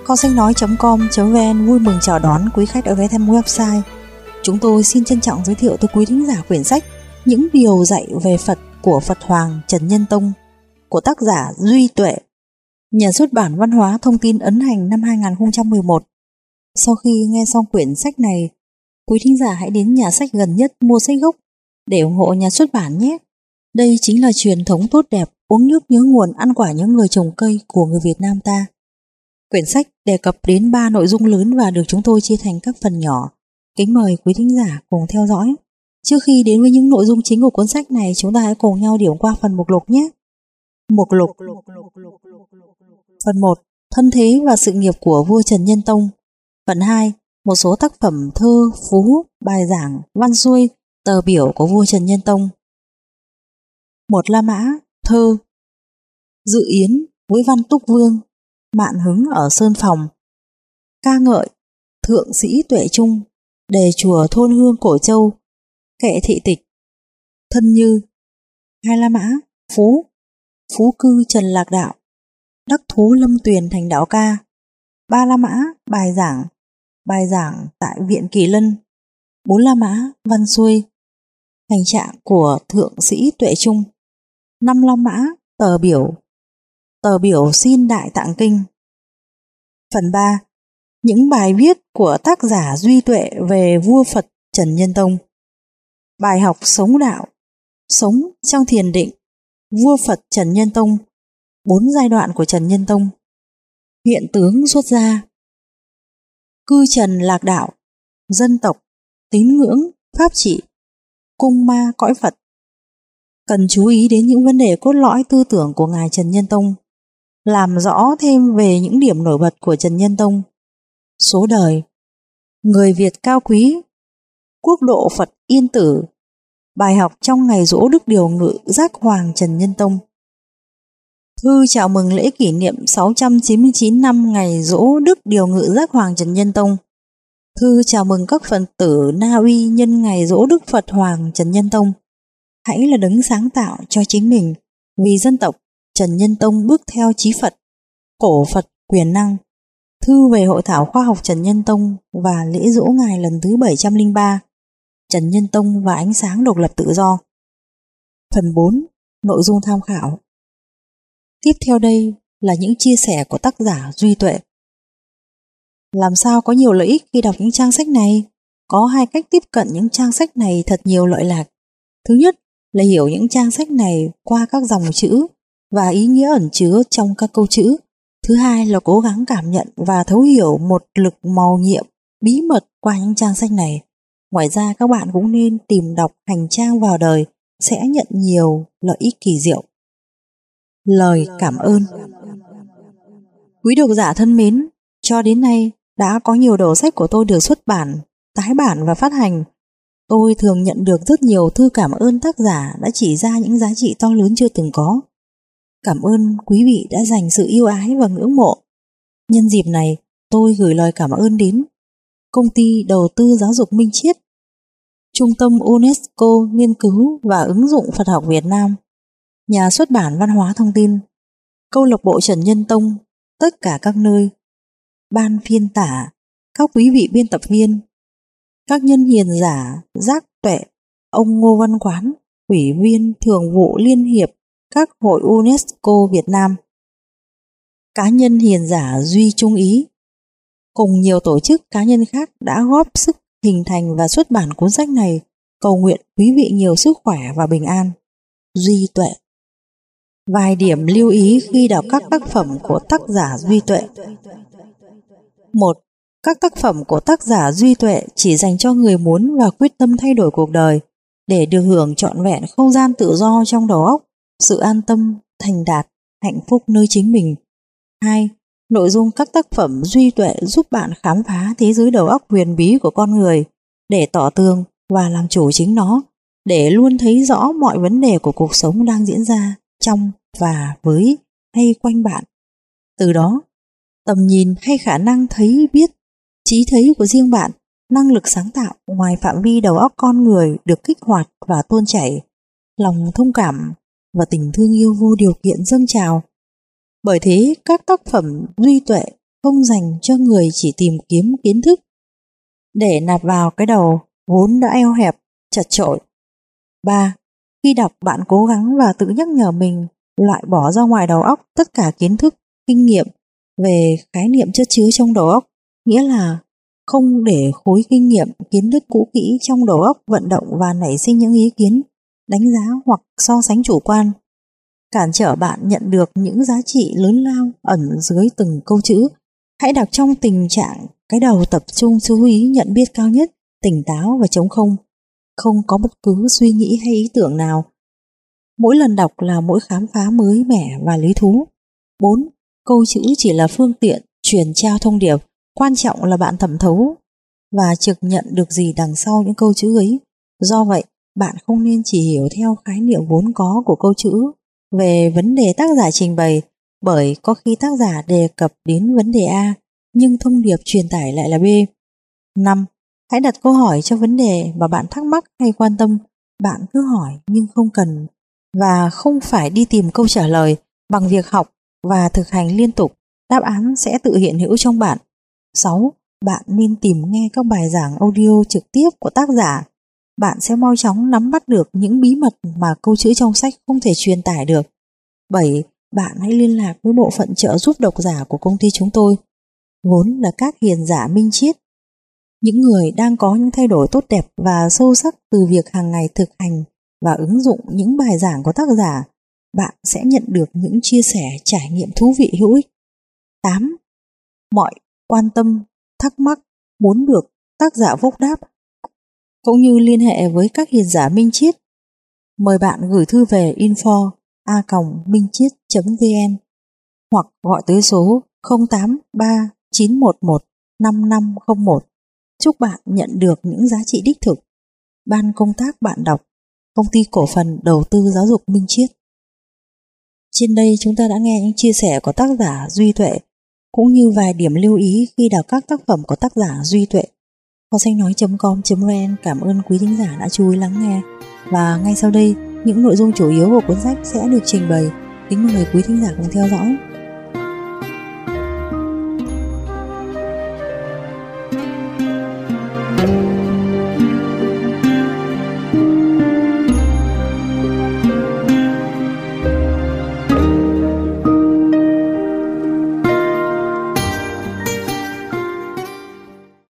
Kho sách nói.com.vn vui mừng chào đón quý khách đã ghé thăm website. Chúng tôi xin trân trọng giới thiệu tới quý thính giả quyển sách Những điều dạy về Phật của Phật Hoàng Trần Nhân Tông của tác giả Duy Tuệ, nhà xuất bản Văn hóa Thông tin ấn hành năm 2011. Sau khi nghe xong quyển sách này, quý thính giả hãy đến nhà sách gần nhất mua sách gốc để ủng hộ nhà xuất bản nhé. Đây chính là truyền thống tốt đẹp uống nước nhớ nguồn, ăn quả nhớ người trồng cây của người Việt Nam ta. Quyển sách đề cập đến 3 nội dung lớn và được chúng tôi chia thành các phần nhỏ. Kính mời quý thính giả cùng theo dõi. Trước khi đến với những nội dung chính của cuốn sách này, chúng ta hãy cùng nhau điểm qua phần mục lục nhé. Mục lục. Phần 1. Thân thế và sự nghiệp của vua Trần Nhân Tông. Phần 2. Một số tác phẩm thơ, phú, bài giảng, văn xuôi, tờ biểu của vua Trần Nhân Tông. 1. La Mã, thơ. Dự yến với văn Túc Vương, Mạn hứng ở Sơn Phòng. Ca ngợi thượng sĩ Tuệ Trung, đề chùa thôn hương Cổ Châu, kệ thị tịch. Thân như. 2. La Mã, phú. Phú cư Trần Lạc Đạo, đắc thú Lâm Tuyền thành đạo ca. 3. La Mã, bài giảng tại Viện Kỳ Lân. 4. La Mã, văn xuôi, hành trạng của thượng sĩ Tuệ Trung. 5. La Mã, tờ biểu xin Đại Tạng Kinh. Phần 3. Những bài viết của tác giả Duy Tuệ về vua Phật Trần Nhân Tông. Bài học sống đạo, sống trong thiền định, vua Phật Trần Nhân Tông, 4 giai đoạn của Trần Nhân Tông. Hiện tướng xuất gia. Cư Trần Lạc Đạo, dân tộc, tín ngưỡng, pháp trị, cung ma cõi Phật. Cần chú ý đến những vấn đề cốt lõi tư tưởng của Ngài Trần Nhân Tông, làm rõ thêm về những điểm nổi bật của Trần Nhân Tông. Số đời, người Việt cao quý, quốc độ Phật yên tử, bài học trong ngày giỗ Đức Điều Ngự Giác Hoàng Trần Nhân Tông. Thư chào mừng lễ kỷ niệm 699 năm ngày giỗ Đức Điều Ngự Giác Hoàng Trần Nhân Tông. Thư chào mừng các Phật tử Na Uy nhân ngày giỗ Đức Phật Hoàng Trần Nhân Tông. Hãy là đấng sáng tạo cho chính mình, vì dân tộc Trần Nhân Tông bước theo chí Phật, cổ Phật quyền năng. Thư về hội thảo khoa học Trần Nhân Tông và lễ giỗ ngài lần thứ 703, Trần Nhân Tông và ánh sáng độc lập tự do. Phần 4. Nội dung tham khảo. Tiếp theo đây là những chia sẻ của tác giả Duy Tuệ. Làm sao có nhiều lợi ích khi đọc những trang sách này? Có 2 cách tiếp cận những trang sách này thật nhiều lợi lạc. Thứ nhất là hiểu những trang sách này qua các dòng chữ và ý nghĩa ẩn chứa trong các câu chữ. Thứ hai là cố gắng cảm nhận và thấu hiểu một lực màu nhiệm bí mật qua những trang sách này. Ngoài ra các bạn cũng nên tìm đọc Hành trang vào đời, sẽ nhận nhiều lợi ích kỳ diệu. Lời cảm ơn. Quý độc giả thân mến, cho đến nay đã có nhiều đầu sách của tôi được xuất bản, tái bản và phát hành. Tôi thường nhận được rất nhiều thư cảm ơn tác giả đã chỉ ra những giá trị to lớn chưa từng có. Cảm ơn quý vị đã dành sự yêu ái và ngưỡng mộ. Nhân dịp này, tôi gửi lời cảm ơn đến Công ty Đầu tư Giáo dục Minh Triết, Trung tâm UNESCO Nghiên cứu và Ứng dụng Phật học Việt Nam, Nhà xuất bản Văn hóa Thông tin, Câu lạc bộ Trần Nhân Tông, tất cả các nơi, ban phiên tả, các quý vị biên tập viên, các nhân hiền giả Giác Tuệ, ông Ngô Văn Quán, Ủy viên Thường vụ Liên hiệp các hội UNESCO Việt Nam, cá nhân hiền giả Duy Trung Ý, cùng nhiều tổ chức cá nhân khác đã góp sức hình thành và xuất bản cuốn sách này. Cầu nguyện quý vị nhiều sức khỏe và bình an. Duy Tuệ. Vài điểm lưu ý khi đọc các tác phẩm của tác giả Duy Tuệ. 1. Các tác phẩm của tác giả Duy Tuệ chỉ dành cho người muốn và quyết tâm thay đổi cuộc đời để được hưởng trọn vẹn không gian tự do trong đầu óc, sự an tâm, thành đạt, hạnh phúc nơi chính mình. 2. Nội dung các tác phẩm Duy Tuệ giúp bạn khám phá thế giới đầu óc huyền bí của con người để tỏ tường và làm chủ chính nó, để luôn thấy rõ mọi vấn đề của cuộc sống đang diễn ra trong và với hay quanh bạn. Từ đó, tầm nhìn hay khả năng thấy biết, trí thấy của riêng bạn, năng lực sáng tạo ngoài phạm vi đầu óc con người được kích hoạt và tuôn chảy, lòng thông cảm và tình thương yêu vô điều kiện dâng trào. Bởi thế, các tác phẩm Duy Tuệ không dành cho người chỉ tìm kiếm kiến thức để nạp vào cái đầu vốn đã eo hẹp, chật chội. 3. Khi đọc, bạn cố gắng và tự nhắc nhở mình loại bỏ ra ngoài đầu óc tất cả kiến thức, kinh nghiệm về khái niệm chất chứa trong đầu óc, nghĩa là không để khối kinh nghiệm, kiến thức cũ kỹ trong đầu óc vận động và nảy sinh những ý kiến, đánh giá hoặc so sánh chủ quan, cản trở bạn nhận được những giá trị lớn lao ẩn dưới từng câu chữ. Hãy đọc trong tình trạng cái đầu tập trung chú ý nhận biết cao nhất, tỉnh táo và trống không, không có bất cứ suy nghĩ hay ý tưởng nào. Mỗi lần đọc là mỗi khám phá mới mẻ và lý thú. 4. Câu chữ chỉ là phương tiện truyền trao thông điệp, quan trọng là bạn thẩm thấu và trực nhận được gì đằng sau những câu chữ ấy. Do vậy, bạn không nên chỉ hiểu theo khái niệm vốn có của câu chữ về vấn đề tác giả trình bày, bởi có khi tác giả đề cập đến vấn đề A nhưng thông điệp truyền tải lại là B. 5. Hãy đặt câu hỏi cho vấn đề mà bạn thắc mắc hay quan tâm. Bạn cứ hỏi nhưng không cần và không phải đi tìm câu trả lời. Bằng việc học và thực hành liên tục, đáp án sẽ tự hiện hữu trong bạn. 6. Bạn nên tìm nghe các bài giảng audio trực tiếp của tác giả. Bạn sẽ mau chóng nắm bắt được những bí mật mà câu chữ trong sách không thể truyền tải được. 7. Bạn hãy liên lạc với bộ phận trợ giúp độc giả của công ty chúng tôi, vốn là các hiền giả minh triết, những người đang có những thay đổi tốt đẹp và sâu sắc từ việc hàng ngày thực hành và ứng dụng những bài giảng của tác giả. Bạn sẽ nhận được những chia sẻ trải nghiệm thú vị hữu ích. 8. Mọi quan tâm, thắc mắc muốn được tác giả vốc đáp cũng như liên hệ với các hiền giả minh triết, mời bạn gửi thư về info@minhtriet.vn hoặc gọi tới số 083 911 5501. Chúc bạn nhận được những giá trị đích thực. Ban công tác bạn đọc, Công ty cổ phần đầu tư giáo dục Minh Triết. Trên đây chúng ta đã nghe những chia sẻ của tác giả Duy Tuệ cũng như vài điểm lưu ý khi đọc các tác phẩm của tác giả Duy Tuệ. Kho sách nói.com.vn cảm ơn quý thính giả đã chú ý lắng nghe. Và ngay sau đây, những nội dung chủ yếu của cuốn sách sẽ được trình bày. Kính mời quý thính giả cùng theo dõi.